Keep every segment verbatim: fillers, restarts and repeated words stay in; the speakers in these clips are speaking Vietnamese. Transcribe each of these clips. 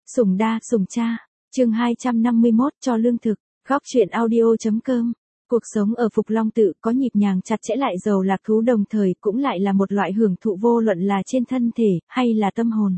Sủng đa, sủng cha. Chương hai trăm năm mươi mốt cho lương thực. Góc truyện audio.com. Cuộc sống ở Phục Long Tự có nhịp nhàng chặt chẽ lại giàu lạc thú, đồng thời cũng lại là một loại hưởng thụ vô luận là trên thân thể hay là tâm hồn.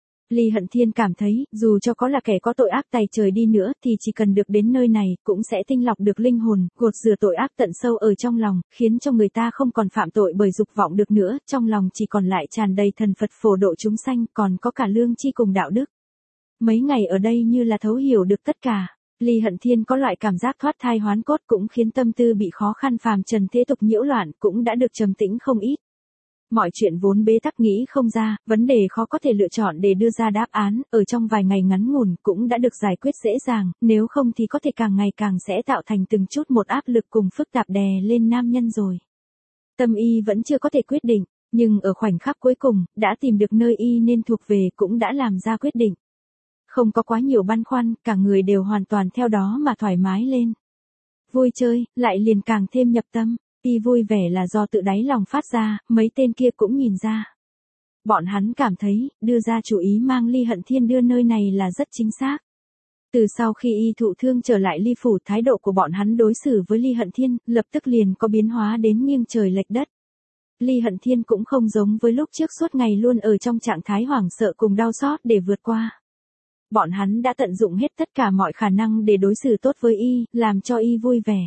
Ly Hận Thiên cảm thấy, dù cho có là kẻ có tội ác tày trời đi nữa thì chỉ cần được đến nơi này cũng sẽ tinh lọc được linh hồn, gột rửa tội ác tận sâu ở trong lòng, khiến cho người ta không còn phạm tội bởi dục vọng được nữa, trong lòng chỉ còn lại tràn đầy thần Phật phổ độ chúng sanh, còn có cả lương tri cùng đạo đức. Mấy ngày ở đây như là thấu hiểu được tất cả. Ly Hận Thiên có loại cảm giác thoát thai hoán cốt, cũng khiến tâm tư bị khó khăn phàm trần thế tục nhiễu loạn cũng đã được trầm tĩnh không ít. Mọi chuyện vốn bế tắc nghĩ không ra, vấn đề khó có thể lựa chọn để đưa ra đáp án, ở trong vài ngày ngắn ngủn cũng đã được giải quyết dễ dàng, nếu không thì có thể càng ngày càng sẽ tạo thành từng chút một áp lực cùng phức tạp đè lên nam nhân rồi. Tâm y vẫn chưa có thể quyết định, nhưng ở khoảnh khắc cuối cùng, đã tìm được nơi y nên thuộc về cũng đã làm ra quyết định. Không có quá nhiều băn khoăn, cả người đều hoàn toàn theo đó mà thoải mái lên. Vui chơi, lại liền càng thêm nhập tâm. Y vui vẻ là do tự đáy lòng phát ra, mấy tên kia cũng nhìn ra. Bọn hắn cảm thấy, đưa ra chủ ý mang Ly Hận Thiên đưa nơi này là rất chính xác. Từ sau khi y thụ thương trở lại Ly Phủ, thái độ của bọn hắn đối xử với Ly Hận Thiên, lập tức liền có biến hóa đến nghiêng trời lệch đất. Ly Hận Thiên cũng không giống với lúc trước suốt ngày luôn ở trong trạng thái hoảng sợ cùng đau xót để vượt qua. Bọn hắn đã tận dụng hết tất cả mọi khả năng để đối xử tốt với y, làm cho y vui vẻ.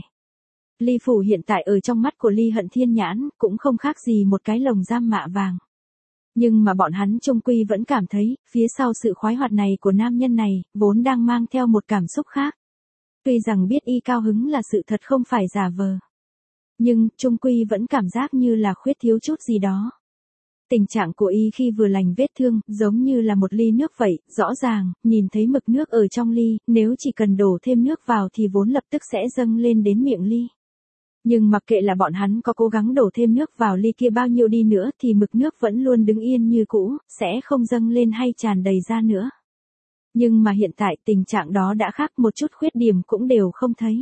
Ly Phủ hiện tại ở trong mắt của Ly Hận Thiên nhãn, cũng không khác gì một cái lồng giam mạ vàng. Nhưng mà bọn hắn chung quy vẫn cảm thấy, phía sau sự khoái hoạt này của nam nhân này, vốn đang mang theo một cảm xúc khác. Tuy rằng biết y cao hứng là sự thật không phải giả vờ. Nhưng, chung quy vẫn cảm giác như là khuyết thiếu chút gì đó. Tình trạng của y khi vừa lành vết thương, giống như là một ly nước vậy, rõ ràng, nhìn thấy mực nước ở trong ly, nếu chỉ cần đổ thêm nước vào thì vốn lập tức sẽ dâng lên đến miệng ly. Nhưng mặc kệ là bọn hắn có cố gắng đổ thêm nước vào ly kia bao nhiêu đi nữa thì mực nước vẫn luôn đứng yên như cũ, sẽ không dâng lên hay tràn đầy ra nữa. Nhưng mà hiện tại tình trạng đó đã khác, một chút khuyết điểm cũng đều không thấy.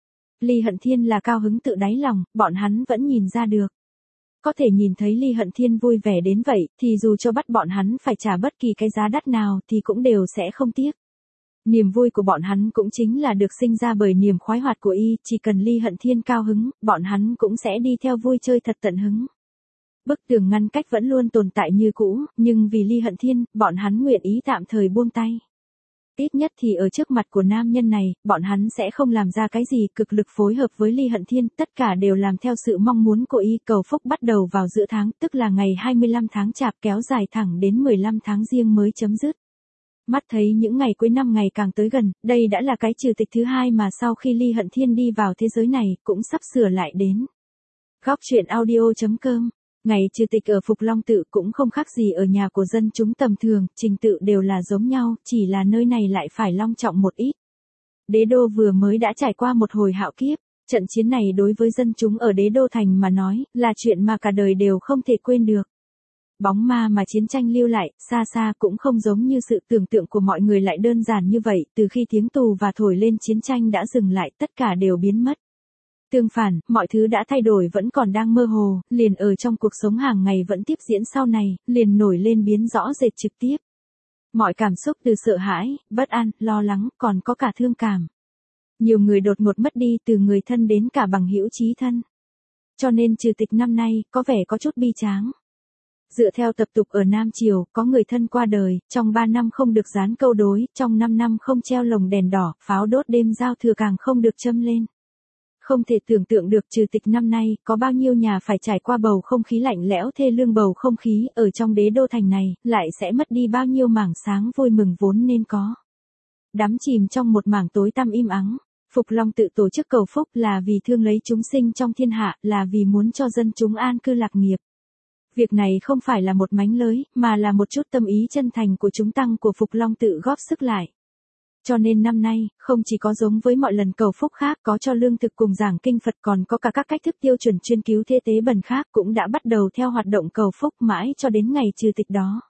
Ly Hận Thiên là cao hứng tự đáy lòng, bọn hắn vẫn nhìn ra được. Có thể nhìn thấy Ly Hận Thiên vui vẻ đến vậy, thì dù cho bắt bọn hắn phải trả bất kỳ cái giá đắt nào thì cũng đều sẽ không tiếc. Niềm vui của bọn hắn cũng chính là được sinh ra bởi niềm khoái hoạt của y, chỉ cần Ly Hận Thiên cao hứng, bọn hắn cũng sẽ đi theo vui chơi thật tận hứng. Bức tường ngăn cách vẫn luôn tồn tại như cũ, nhưng vì Ly Hận Thiên, bọn hắn nguyện ý tạm thời buông tay. Ít nhất thì ở trước mặt của nam nhân này, bọn hắn sẽ không làm ra cái gì, cực lực phối hợp với Ly Hận Thiên, tất cả đều làm theo sự mong muốn của y. Cầu phúc bắt đầu vào giữa tháng, tức là ngày hai mươi lăm tháng Chạp, kéo dài thẳng đến mười lăm tháng Giêng mới chấm dứt. Mắt thấy những ngày cuối năm ngày càng tới gần, đây đã là cái trừ tịch thứ hai mà sau khi Ly Hận Thiên đi vào thế giới này, cũng sắp sửa lại đến. Góc truyện audio.com. Ngày trừ tịch ở Phục Long Tự cũng không khác gì ở nhà của dân chúng tầm thường, trình tự đều là giống nhau, chỉ là nơi này lại phải long trọng một ít. Đế đô vừa mới đã trải qua một hồi hạo kiếp, trận chiến này đối với dân chúng ở Đế đô thành mà nói, là chuyện mà cả đời đều không thể quên được. Bóng ma mà chiến tranh lưu lại, xa xa cũng không giống như sự tưởng tượng của mọi người lại đơn giản như vậy, từ khi tiếng tù và thổi lên chiến tranh đã dừng lại, tất cả đều biến mất. Tương phản, mọi thứ đã thay đổi vẫn còn đang mơ hồ, liền ở trong cuộc sống hàng ngày vẫn tiếp diễn sau này, liền nổi lên biến rõ rệt trực tiếp. Mọi cảm xúc từ sợ hãi, bất an, lo lắng, còn có cả thương cảm. Nhiều người đột ngột mất đi, từ người thân đến cả bằng hữu chí thân. Cho nên trừ tịch năm nay, có vẻ có chút bi tráng. Dựa theo tập tục ở Nam Triều, có người thân qua đời, trong ba năm không được dán câu đối, trong năm năm không treo lồng đèn đỏ, pháo đốt đêm giao thừa càng không được châm lên. Không thể tưởng tượng được trừ tịch năm nay, có bao nhiêu nhà phải trải qua bầu không khí lạnh lẽo thê lương, bầu không khí ở trong Đế đô thành này, lại sẽ mất đi bao nhiêu mảng sáng vui mừng vốn nên có. Đắm chìm trong một mảng tối tăm im ắng, Phục Long Tự tổ chức cầu phúc là vì thương lấy chúng sinh trong thiên hạ, là vì muốn cho dân chúng an cư lạc nghiệp. Việc này không phải là một mánh lới, mà là một chút tâm ý chân thành của chúng tăng của Phục Long Tự góp sức lại. Cho nên năm nay, không chỉ có giống với mọi lần cầu phúc khác có cho lương thực cùng giảng kinh Phật, còn có cả các cách thức tiêu chuẩn chuyên cứu thế tế bần khác cũng đã bắt đầu theo hoạt động cầu phúc mãi cho đến ngày trừ tịch đó.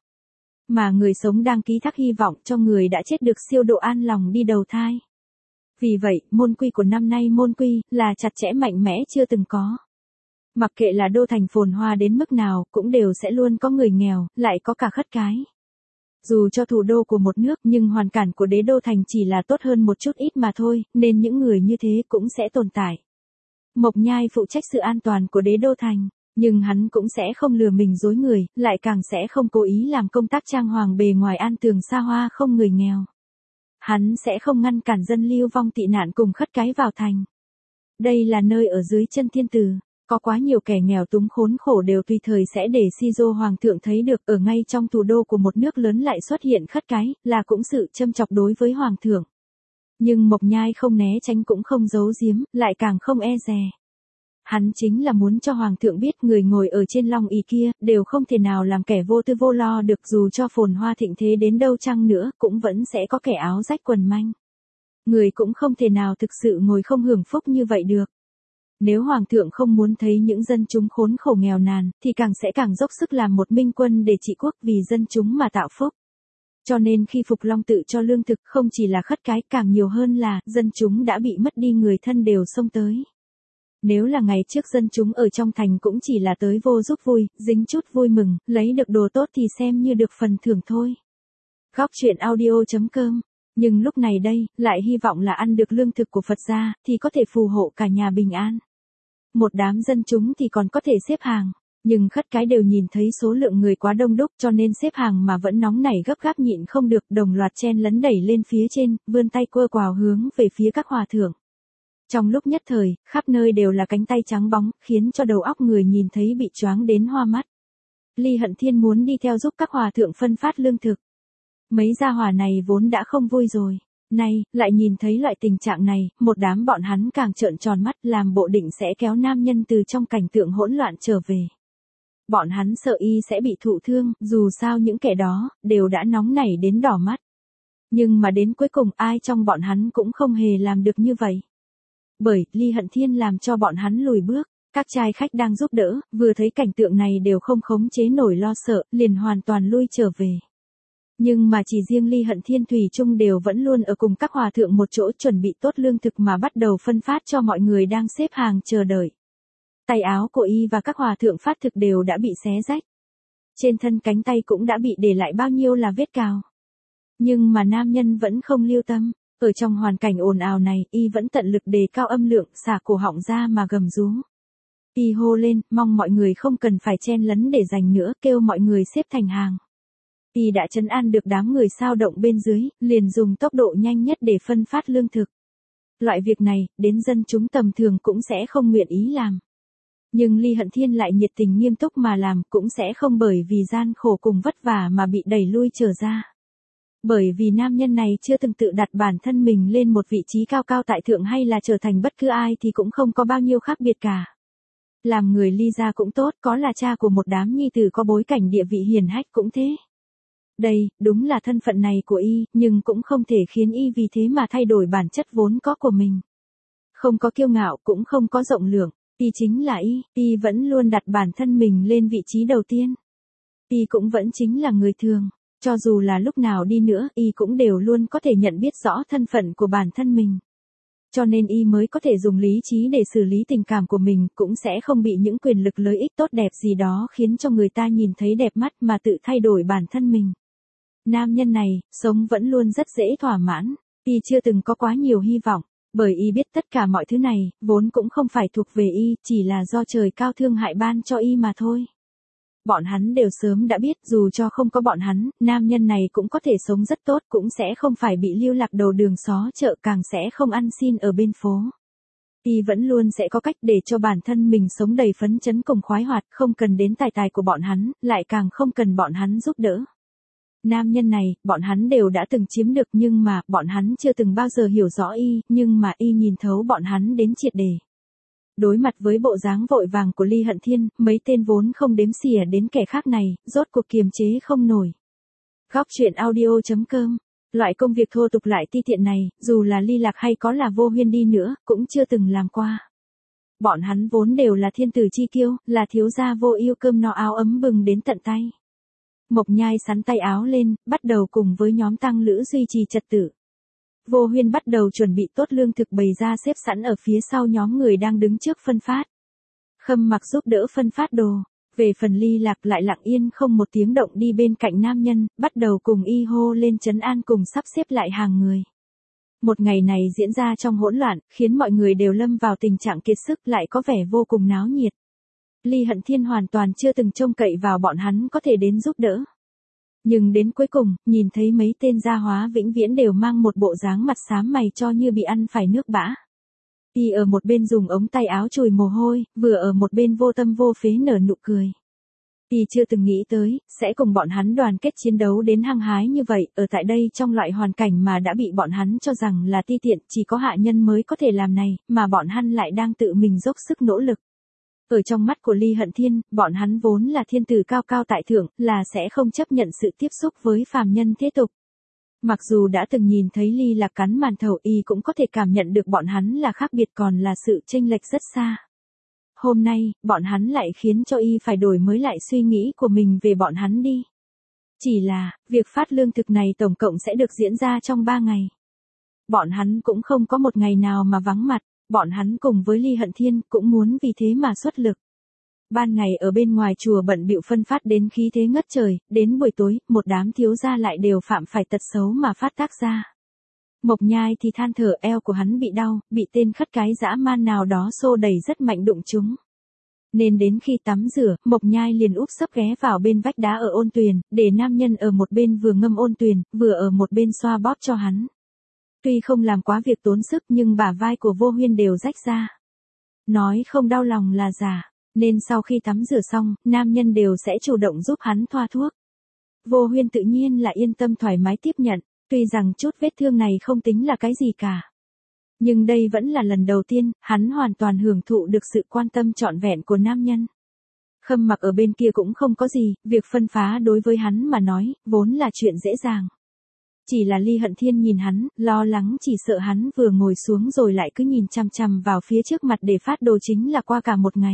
Mà người sống đang ký thác hy vọng cho người đã chết được siêu độ an lòng đi đầu thai. Vì vậy, môn quy của năm nay môn quy là chặt chẽ mạnh mẽ chưa từng có. Mặc kệ là đô thành phồn hoa đến mức nào, cũng đều sẽ luôn có người nghèo, lại có cả khất cái. Dù cho thủ đô của một nước nhưng hoàn cảnh của đế đô thành chỉ là tốt hơn một chút ít mà thôi, nên những người như thế cũng sẽ tồn tại. Mộc Nhai phụ trách sự an toàn của đế đô thành, nhưng hắn cũng sẽ không lừa mình dối người, lại càng sẽ không cố ý làm công tác trang hoàng bề ngoài an tường xa hoa không người nghèo. Hắn sẽ không ngăn cản dân lưu vong tị nạn cùng khất cái vào thành. Đây là nơi ở dưới chân thiên tử, có quá nhiều kẻ nghèo túng khốn khổ đều tùy thời sẽ để Shizo hoàng thượng thấy được, ở ngay trong thủ đô của một nước lớn lại xuất hiện khất cái, là cũng sự châm chọc đối với hoàng thượng. Nhưng Mộc Nhai không né tránh cũng không giấu giếm, lại càng không e dè. Hắn chính là muốn cho hoàng thượng biết người ngồi ở trên long ỷ kia, đều không thể nào làm kẻ vô tư vô lo được, dù cho phồn hoa thịnh thế đến đâu chăng nữa, cũng vẫn sẽ có kẻ áo rách quần manh. Người cũng không thể nào thực sự ngồi không hưởng phúc như vậy được. Nếu hoàng thượng không muốn thấy những dân chúng khốn khổ nghèo nàn, thì càng sẽ càng dốc sức làm một minh quân để trị quốc vì dân chúng mà tạo phúc. Cho nên khi Phục Long tự cho lương thực không chỉ là khất cái, càng nhiều hơn là dân chúng đã bị mất đi người thân đều xông tới. Nếu là ngày trước dân chúng ở trong thành cũng chỉ là tới vô giúp vui, dính chút vui mừng, lấy được đồ tốt thì xem như được phần thưởng thôi. Góc truyện audio chấm com. Nhưng lúc này đây, lại hy vọng là ăn được lương thực của Phật gia, thì có thể phù hộ cả nhà bình an. Một đám dân chúng thì còn có thể xếp hàng, nhưng khất cái đều nhìn thấy số lượng người quá đông đúc cho nên xếp hàng mà vẫn nóng nảy gấp gáp nhịn không được, đồng loạt chen lấn đẩy lên phía trên, vươn tay quơ quào hướng về phía các hòa thượng. Trong lúc nhất thời, khắp nơi đều là cánh tay trắng bóng, khiến cho đầu óc người nhìn thấy bị choáng đến hoa mắt. Ly Hận Thiên muốn đi theo giúp các hòa thượng phân phát lương thực. Mấy gia hỏa này vốn đã không vui rồi. Nay, lại nhìn thấy loại tình trạng này, một đám bọn hắn càng trợn tròn mắt làm bộ định sẽ kéo nam nhân từ trong cảnh tượng hỗn loạn trở về. Bọn hắn sợ y sẽ bị thụ thương, dù sao những kẻ đó, đều đã nóng nảy đến đỏ mắt. Nhưng mà đến cuối cùng ai trong bọn hắn cũng không hề làm được như vậy. Bởi, Ly Hận Thiên làm cho bọn hắn lùi bước, các trai khách đang giúp đỡ, vừa thấy cảnh tượng này đều không khống chế nổi lo sợ, liền hoàn toàn lui trở về. Nhưng mà chỉ riêng Ly Hận Thiên thủy chung đều vẫn luôn ở cùng các hòa thượng một chỗ chuẩn bị tốt lương thực mà bắt đầu phân phát cho mọi người đang xếp hàng chờ đợi. Tay áo của y và các hòa thượng phát thực đều đã bị xé rách. Trên thân cánh tay cũng đã bị để lại bao nhiêu là vết cào. Nhưng mà nam nhân vẫn không lưu tâm. Ở trong hoàn cảnh ồn ào này, y vẫn tận lực đề cao âm lượng, xả cổ họng ra mà gầm rú. Y hô lên, mong mọi người không cần phải chen lấn để giành nữa, kêu mọi người xếp thành hàng. Y đã trấn an được đám người xao động bên dưới, liền dùng tốc độ nhanh nhất để phân phát lương thực. Loại việc này, đến dân chúng tầm thường cũng sẽ không nguyện ý làm. Nhưng Ly Hận Thiên lại nhiệt tình nghiêm túc mà làm, cũng sẽ không bởi vì gian khổ cùng vất vả mà bị đẩy lui trở ra. Bởi vì nam nhân này chưa từng tự đặt bản thân mình lên một vị trí cao cao tại thượng hay là trở thành bất cứ ai thì cũng không có bao nhiêu khác biệt cả. Làm người Ly gia cũng tốt, có là cha của một đám nhi tử có bối cảnh địa vị hiển hách cũng thế. Đây, đúng là thân phận này của y, nhưng cũng không thể khiến y vì thế mà thay đổi bản chất vốn có của mình. Không có kiêu ngạo cũng không có rộng lượng, y chính là y, y vẫn luôn đặt bản thân mình lên vị trí đầu tiên. Y cũng vẫn chính là người thường. Cho dù là lúc nào đi nữa, y cũng đều luôn có thể nhận biết rõ thân phận của bản thân mình. Cho nên y mới có thể dùng lý trí để xử lý tình cảm của mình, cũng sẽ không bị những quyền lực lợi ích tốt đẹp gì đó khiến cho người ta nhìn thấy đẹp mắt mà tự thay đổi bản thân mình. Nam nhân này, sống vẫn luôn rất dễ thỏa mãn, y chưa từng có quá nhiều hy vọng, bởi y biết tất cả mọi thứ này, vốn cũng không phải thuộc về y, chỉ là do trời cao thương hại ban cho y mà thôi. Bọn hắn đều sớm đã biết, dù cho không có bọn hắn, nam nhân này cũng có thể sống rất tốt, cũng sẽ không phải bị lưu lạc đầu đường xó chợ, càng sẽ không ăn xin ở bên phố. Y vẫn luôn sẽ có cách để cho bản thân mình sống đầy phấn chấn cùng khoái hoạt, không cần đến tài tài của bọn hắn, lại càng không cần bọn hắn giúp đỡ. Nam nhân này, bọn hắn đều đã từng chiếm được nhưng mà, bọn hắn chưa từng bao giờ hiểu rõ y, nhưng mà y nhìn thấu bọn hắn đến triệt để. Đối mặt với bộ dáng vội vàng của Ly Hận Thiên, mấy tên vốn không đếm xỉa đến kẻ khác này, rốt cuộc kiềm chế không nổi. Góc truyện audio chấm com. Loại công việc thô tục lại ti tiện này, dù là Ly Lạc hay có là Vô Huyên đi nữa, cũng chưa từng làm qua. Bọn hắn vốn đều là thiên tử chi kiêu, là thiếu gia vô ưu, cơm no áo ấm bừng đến tận tay. Mộc Nhai sắn tay áo lên, bắt đầu cùng với nhóm tăng lữ duy trì trật tự. Vô Huyên bắt đầu chuẩn bị tốt lương thực bày ra xếp sẵn ở phía sau nhóm người đang đứng trước phân phát. Khâm Mặc giúp đỡ phân phát đồ. Về phần Ly Lạc lại lặng yên không một tiếng động đi bên cạnh nam nhân, bắt đầu cùng y hô lên trấn an cùng sắp xếp lại hàng người. Một ngày này diễn ra trong hỗn loạn, khiến mọi người đều lâm vào tình trạng kiệt sức lại có vẻ vô cùng náo nhiệt. Ly Hận Thiên hoàn toàn chưa từng trông cậy vào bọn hắn có thể đến giúp đỡ. Nhưng đến cuối cùng, nhìn thấy mấy tên gia hóa vĩnh viễn đều mang một bộ dáng mặt xám mày cho như bị ăn phải nước bã. Y ở một bên dùng ống tay áo chùi mồ hôi, vừa ở một bên vô tâm vô phế nở nụ cười. Y chưa từng nghĩ tới, sẽ cùng bọn hắn đoàn kết chiến đấu đến hăng hái như vậy, ở tại đây trong loại hoàn cảnh mà đã bị bọn hắn cho rằng là ti tiện, chỉ có hạ nhân mới có thể làm này, mà bọn hắn lại đang tự mình dốc sức nỗ lực. Ở trong mắt của Ly Hận Thiên, bọn hắn vốn là thiên tử cao cao tại thượng, là sẽ không chấp nhận sự tiếp xúc với phàm nhân thế tục. Mặc dù đã từng nhìn thấy Ly Lạc cắn màn thầu, y cũng có thể cảm nhận được bọn hắn là khác biệt còn là sự chênh lệch rất xa. Hôm nay, bọn hắn lại khiến cho y phải đổi mới lại suy nghĩ của mình về bọn hắn đi. Chỉ là, việc phát lương thực này tổng cộng sẽ được diễn ra trong ba ngày. Bọn hắn cũng không có một ngày nào mà vắng mặt, bọn hắn cùng với Ly Hận Thiên cũng muốn vì thế mà xuất lực. Ban ngày ở bên ngoài chùa bận bịu phân phát đến khí thế ngất trời, đến buổi tối, một đám thiếu gia lại đều phạm phải tật xấu mà phát tác ra. Mộc Nhai thì than thở eo của hắn bị đau, bị tên khất cái dã man nào đó xô đẩy rất mạnh đụng chúng. Nên đến khi tắm rửa, Mộc Nhai liền úp sấp ghé vào bên vách đá ở ôn tuyền, để nam nhân ở một bên vừa ngâm ôn tuyền, vừa ở một bên xoa bóp cho hắn. Tuy không làm quá việc tốn sức nhưng bả vai của Vô Huyên đều rách ra. Nói không đau lòng là giả, nên sau khi tắm rửa xong, nam nhân đều sẽ chủ động giúp hắn thoa thuốc. Vô Huyên tự nhiên là yên tâm thoải mái tiếp nhận, tuy rằng chút vết thương này không tính là cái gì cả. Nhưng đây vẫn là lần đầu tiên, hắn hoàn toàn hưởng thụ được sự quan tâm trọn vẹn của nam nhân. Khâm Mặc ở bên kia cũng không có gì, việc phân phá đối với hắn mà nói, vốn là chuyện dễ dàng. Chỉ là Ly Hận Thiên nhìn hắn, lo lắng chỉ sợ hắn vừa ngồi xuống rồi lại cứ nhìn chằm chằm vào phía trước mặt để phát đồ chính là qua cả một ngày.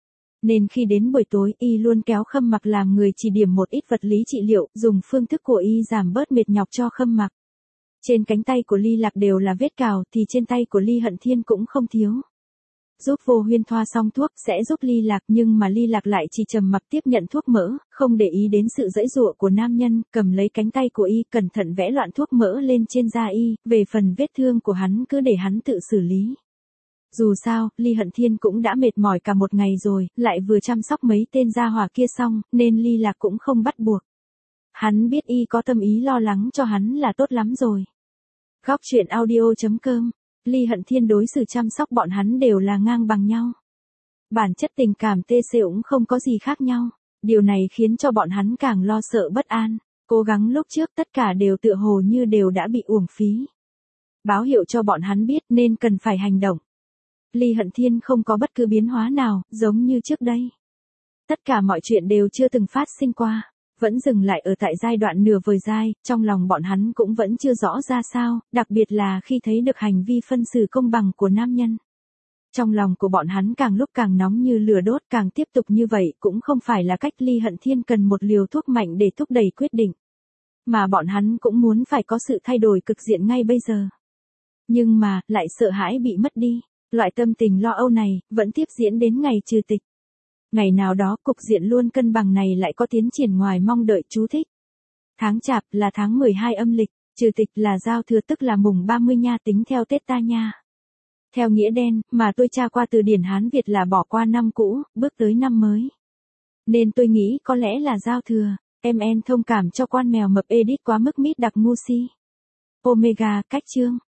Nên khi đến buổi tối y luôn kéo Khâm Mặc làm người chỉ điểm một ít vật lý trị liệu, dùng phương thức của y giảm bớt mệt nhọc cho Khâm Mặc. Trên cánh tay của Ly Lạc đều là vết cào thì trên tay của Ly Hận Thiên cũng không thiếu. Giúp Vô Huyên thoa xong thuốc sẽ giúp Ly Lạc nhưng mà Ly Lạc lại chỉ trầm mặc tiếp nhận thuốc mỡ, không để ý đến sự giãy giụa của nam nhân, cầm lấy cánh tay của y cẩn thận vẽ loạn thuốc mỡ lên trên da y, về phần vết thương của hắn cứ để hắn tự xử lý. Dù sao, Ly Hận Thiên cũng đã mệt mỏi cả một ngày rồi, lại vừa chăm sóc mấy tên gia hỏa kia xong, nên Ly Lạc cũng không bắt buộc. Hắn biết y có tâm ý lo lắng cho hắn là tốt lắm rồi. Góc truyện audio chấm com. Ly Hận Thiên đối xử chăm sóc bọn hắn đều là ngang bằng nhau. Bản chất tình cảm tê xê cũng không có gì khác nhau. Điều này khiến cho bọn hắn càng lo sợ bất an. Cố gắng lúc trước tất cả đều tựa hồ như đều đã bị uổng phí. Báo hiệu cho bọn hắn biết nên cần phải hành động. Ly Hận Thiên không có bất cứ biến hóa nào, giống như trước đây. Tất cả mọi chuyện đều chưa từng phát sinh qua. Vẫn dừng lại ở tại giai đoạn nửa vời giai, trong lòng bọn hắn cũng vẫn chưa rõ ra sao, đặc biệt là khi thấy được hành vi phân xử công bằng của nam nhân. Trong lòng của bọn hắn càng lúc càng nóng như lửa đốt, càng tiếp tục như vậy cũng không phải là cách. Ly Hận Thiên cần một liều thuốc mạnh để thúc đẩy quyết định. Mà bọn hắn cũng muốn phải có sự thay đổi cực diện ngay bây giờ. Nhưng mà, lại sợ hãi bị mất đi. Loại tâm tình lo âu này, vẫn tiếp diễn đến ngày trừ tịch. Ngày nào đó cục diện luôn cân bằng này lại có tiến triển ngoài mong đợi. Chú thích. Tháng Chạp là tháng mười hai âm lịch, trừ tịch là giao thừa tức là mùng ba mươi nha tính theo Tết ta nha. Theo nghĩa đen, mà tôi tra qua từ điển Hán Việt là bỏ qua năm cũ, bước tới năm mới. Nên tôi nghĩ có lẽ là giao thừa, em en thông cảm cho quan mèo mập edit quá mức mít đặc ngu si. Omega, cách chương.